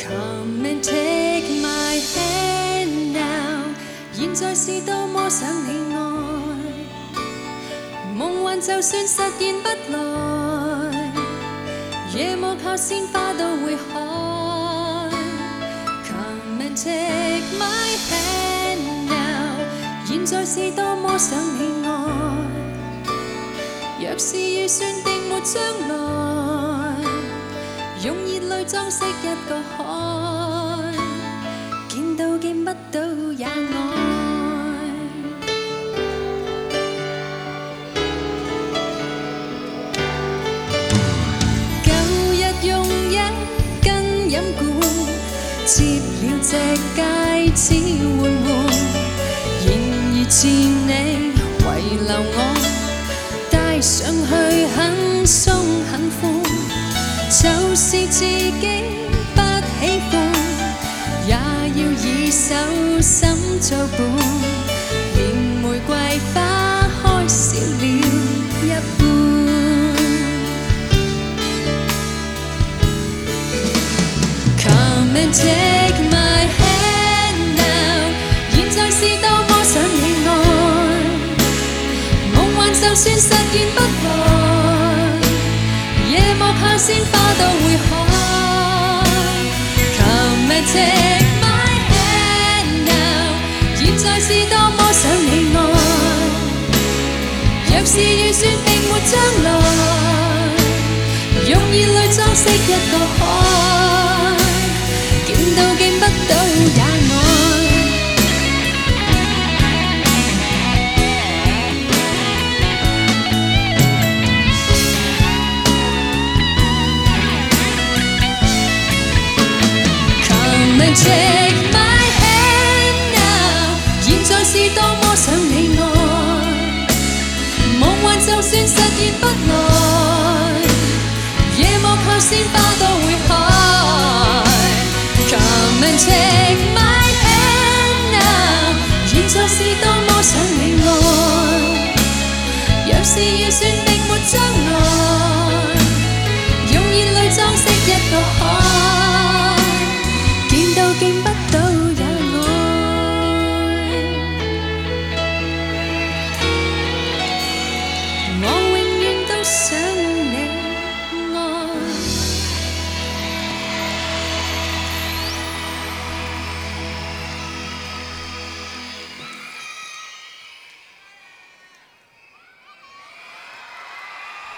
Come and take my hand now， 現在是多麼想你愛，夢幻就算實現不來，夜幕下鮮花都會開。Come and take my hand now， 現在是多麼想你愛，若是預算定沒將來，用熱淚裝飾一個海，見到見不到也愛。舊日用一根飲管接了隻戒指換換，然而是你遺留我，戴上去很鬆很寬。就是自己不喜歡，也要以手心作伴，連玫瑰花開少了一半。Come and take my hand now， 現在是多麼想你愛，夢幻就算實現不來，夜幕下鮮花都會開。Come and take my hand now， 現在是多麼想你愛，若是預算並沒將來，用熱淚裝飾一個海，見到見不到也愛。Take my hand now， 現在是多麼想你愛，夢幻就算實現不來，夜幕下鮮花都會開。Come and take my hand now， 現在是多麼想你愛，若是預算並沒將來。